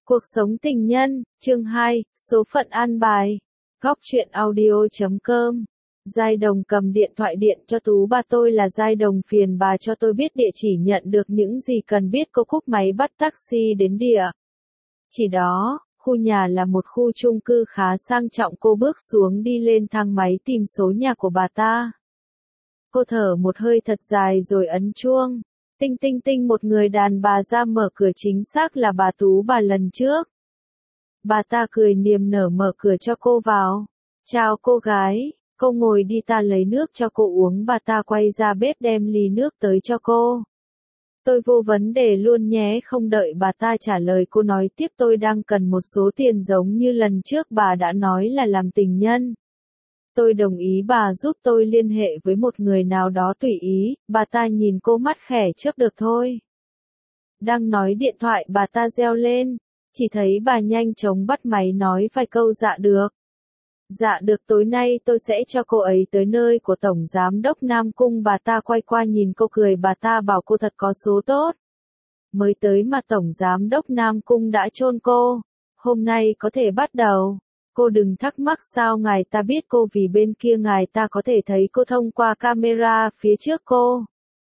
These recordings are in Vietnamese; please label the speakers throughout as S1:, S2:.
S1: Cuộc sống tình nhân, chương 2, số phận an bài. Góc truyện audio.com. Giai Đồng cầm điện thoại điện cho Tú bà, tôi là Giai Đồng, phiền bà cho tôi biết địa chỉ nhận được những gì cần biết. Cô cúp máy bắt taxi đến địa chỉ đó. Khu nhà là một khu chung cư khá sang trọng. Cô bước xuống đi lên thang máy tìm số nhà của bà ta. Cô thở một hơi thật dài rồi ấn chuông. Tinh tinh tinh, một người đàn bà ra mở cửa, chính xác là bà Tú bà lần trước. Bà ta cười niềm nở mở cửa cho cô vào. Chào cô gái, cô ngồi đi, ta lấy nước cho cô uống. Bà ta quay ra bếp đem ly nước tới cho cô. Tôi vô vấn đề luôn nhé. Không đợi bà ta trả lời, cô nói tiếp, tôi đang cần một số tiền giống như lần trước bà đã nói là làm tình nhân. Tôi đồng ý bà giúp tôi liên hệ với một người nào đó tùy ý. Bà ta nhìn cô mắt khẽ chớp, được thôi. Đang nói điện thoại bà ta reo lên. Chỉ thấy bà nhanh chóng bắt máy nói vài câu. Dạ được. Dạ được, tối nay tôi sẽ cho cô ấy tới nơi của Tổng Giám đốc Nam Cung. Bà ta quay qua nhìn cô cười. Bà ta bảo cô thật có số tốt. Mới tới mà Tổng Giám đốc Nam Cung đã chôn cô. Hôm nay có thể bắt đầu. Cô đừng thắc mắc sao ngài ta biết cô, vì bên kia ngài ta có thể thấy cô thông qua camera phía trước cô.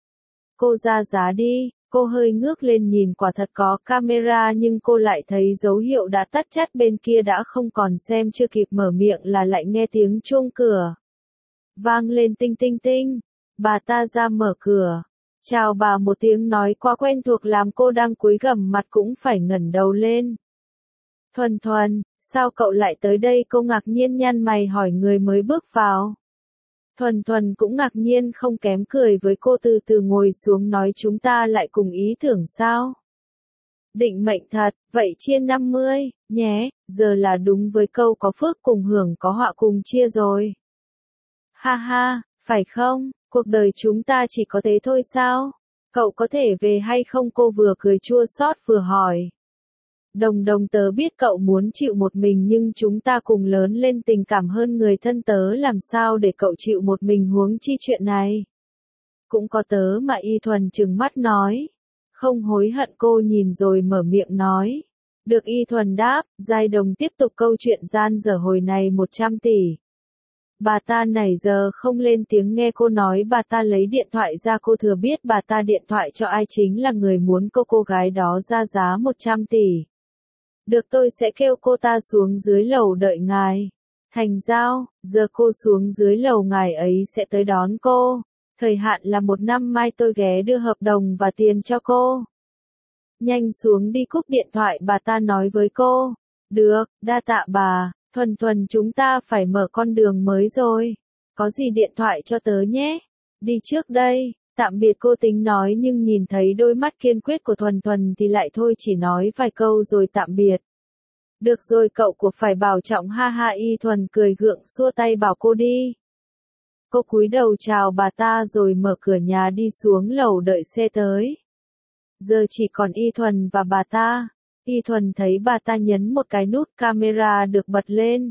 S1: Cô ra giá đi. Cô hơi ngước lên nhìn, quả thật có camera nhưng cô lại thấy dấu hiệu đã tắt chắt bên kia đã không còn xem. Chưa kịp mở miệng là lại nghe tiếng chuông cửa vang lên. Tinh tinh tinh. Bà ta ra mở cửa. Chào bà một tiếng nói quá quen thuộc làm cô đang cúi gằm mặt cũng phải ngẩng đầu lên. Thuần Thuần, sao cậu lại tới đây? Cô ngạc nhiên nhăn mày hỏi người mới bước vào. Thuần Thuần cũng ngạc nhiên không kém, cười với cô, từ từ ngồi xuống nói chúng ta lại cùng ý tưởng sao? Định mệnh thật, vậy chia 50, nhé, giờ là đúng với câu có phước cùng hưởng, có họa cùng chia rồi. Ha ha, phải không, cuộc đời chúng ta chỉ có thế thôi sao? Cậu có thể về hay không? Cô vừa cười chua xót vừa hỏi. Đồng đồng, tớ biết cậu muốn chịu một mình nhưng chúng ta cùng lớn lên, tình cảm hơn người thân, tớ làm sao để cậu chịu một mình, huống chi chuyện này cũng có tớ mà. Y Thuần trừng mắt nói. Không hối hận. Cô nhìn rồi mở miệng nói. Được, Y Thuần đáp. Giai Đồng tiếp tục câu chuyện gian dở hồi này 100 tỷ. Bà ta nãy giờ không lên tiếng, nghe cô nói bà ta lấy điện thoại ra. Cô thừa biết bà ta điện thoại cho ai, chính là người muốn cô gái đó ra giá 100 tỷ. Được, tôi sẽ kêu cô ta xuống dưới lầu đợi ngài. Thành giao, giờ cô xuống dưới lầu, ngài ấy sẽ tới đón cô. Thời hạn là 1 năm, mai tôi ghé đưa hợp đồng và tiền cho cô. Nhanh xuống đi. Cúp điện thoại bà ta nói với cô. Được, đa tạ bà. Thuần Thuần, chúng ta phải mở con đường mới rồi. Có gì điện thoại cho tớ nhé. Đi trước đây. Tạm biệt, cô tính nói nhưng nhìn thấy đôi mắt kiên quyết của Thuần Thuần thì lại thôi, chỉ nói vài câu rồi tạm biệt. Được rồi, cậu của phải bảo trọng. Ha ha. Y Thuần cười gượng xua tay bảo cô đi. Cô cúi đầu chào bà ta rồi mở cửa nhà đi xuống lầu đợi xe tới. Giờ chỉ còn Y Thuần và bà ta. Y Thuần thấy bà ta nhấn một cái nút, camera được bật lên.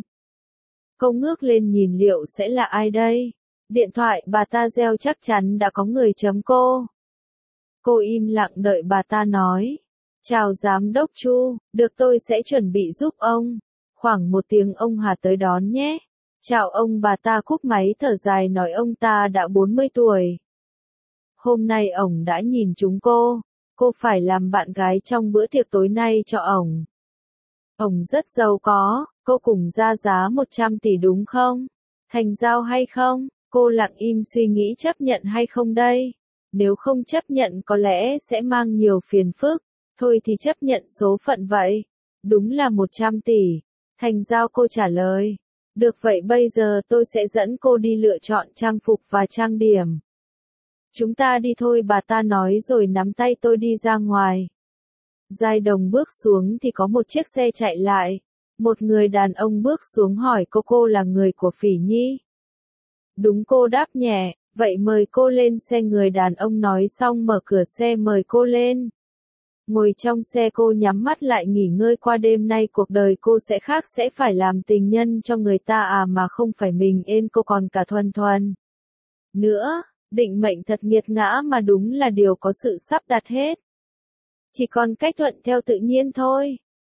S1: Cô ngước lên nhìn liệu sẽ là ai đây? Điện thoại bà ta reo, chắc chắn đã có người chấm cô. Cô im lặng đợi bà ta nói. Chào Giám đốc Chu, được, tôi sẽ chuẩn bị giúp ông. Khoảng 1 tiếng ông Hà tới đón nhé. Chào ông. Bà ta cúp máy thở dài nói ông ta đã 40 tuổi. Hôm nay ổng đã nhìn chúng cô. Cô phải làm bạn gái trong bữa tiệc tối nay cho ổng. Ổng rất giàu có, cô cùng ra giá 100 tỷ đúng không? Thành giao hay không? Cô lặng im suy nghĩ chấp nhận hay không đây? Nếu không chấp nhận có lẽ sẽ mang nhiều phiền phức. Thôi thì chấp nhận số phận vậy. Đúng là 100 tỷ. Thành giao, cô trả lời. Được, vậy bây giờ tôi sẽ dẫn cô đi lựa chọn trang phục và trang điểm. Chúng ta đi thôi, bà ta nói rồi nắm tay tôi đi ra ngoài. Giai Đồng bước xuống thì có một chiếc xe chạy lại. Một người đàn ông bước xuống hỏi cô là người của Phỉ Nhi? Đúng, cô đáp nhẹ. Vậy mời cô lên xe. Người đàn ông nói xong mở cửa xe mời cô lên. Ngồi trong xe, cô nhắm mắt lại nghỉ ngơi qua đêm nay. Cuộc đời cô sẽ khác, sẽ phải làm tình nhân cho người ta mà không phải mình ên cô còn cả Thuần Thuần nữa. Định mệnh thật nghiệt ngã mà đúng là điều có sự sắp đặt hết. Chỉ còn cách thuận theo tự nhiên thôi.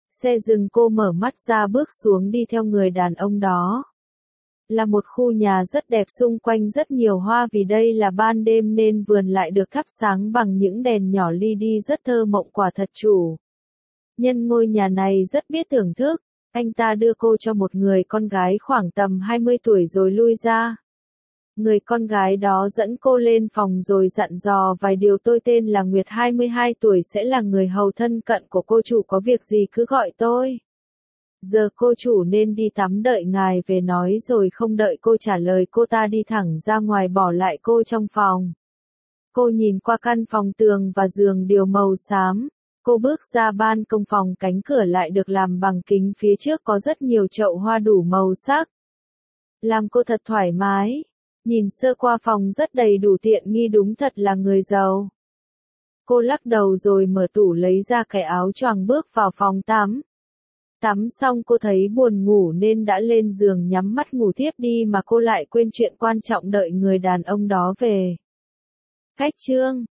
S1: Xe dừng, cô mở mắt ra bước xuống đi theo người đàn ông đó. Là một khu nhà rất đẹp, xung quanh rất nhiều hoa, vì đây là ban đêm nên vườn lại được thắp sáng bằng những đèn nhỏ li đi rất thơ mộng, quả thật chủ nhân ngôi nhà này rất biết thưởng thức. Anh ta đưa cô cho một người con gái khoảng tầm 20 tuổi rồi lui ra. Người con gái đó dẫn cô lên phòng rồi dặn dò vài điều. Tôi tên là Nguyệt, 22 tuổi, sẽ là người hầu thân cận của cô chủ, có việc gì cứ gọi tôi. Giờ cô chủ nên đi tắm đợi ngài về nói. Rồi không đợi cô trả lời, cô ta đi thẳng ra ngoài bỏ lại cô trong phòng. Cô nhìn qua căn phòng, tường và giường đều màu xám. Cô bước ra ban công phòng, cánh cửa lại được làm bằng kính, phía trước có rất nhiều chậu hoa đủ màu sắc. Làm cô thật thoải mái. Nhìn sơ qua phòng rất đầy đủ tiện nghi, đúng thật là người giàu. Cô lắc đầu rồi mở tủ lấy ra cái áo choàng bước vào phòng tắm. Tắm xong cô thấy buồn ngủ nên đã lên giường nhắm mắt ngủ thiếp đi, mà cô lại quên chuyện quan trọng, đợi người đàn ông đó về. Khách trương.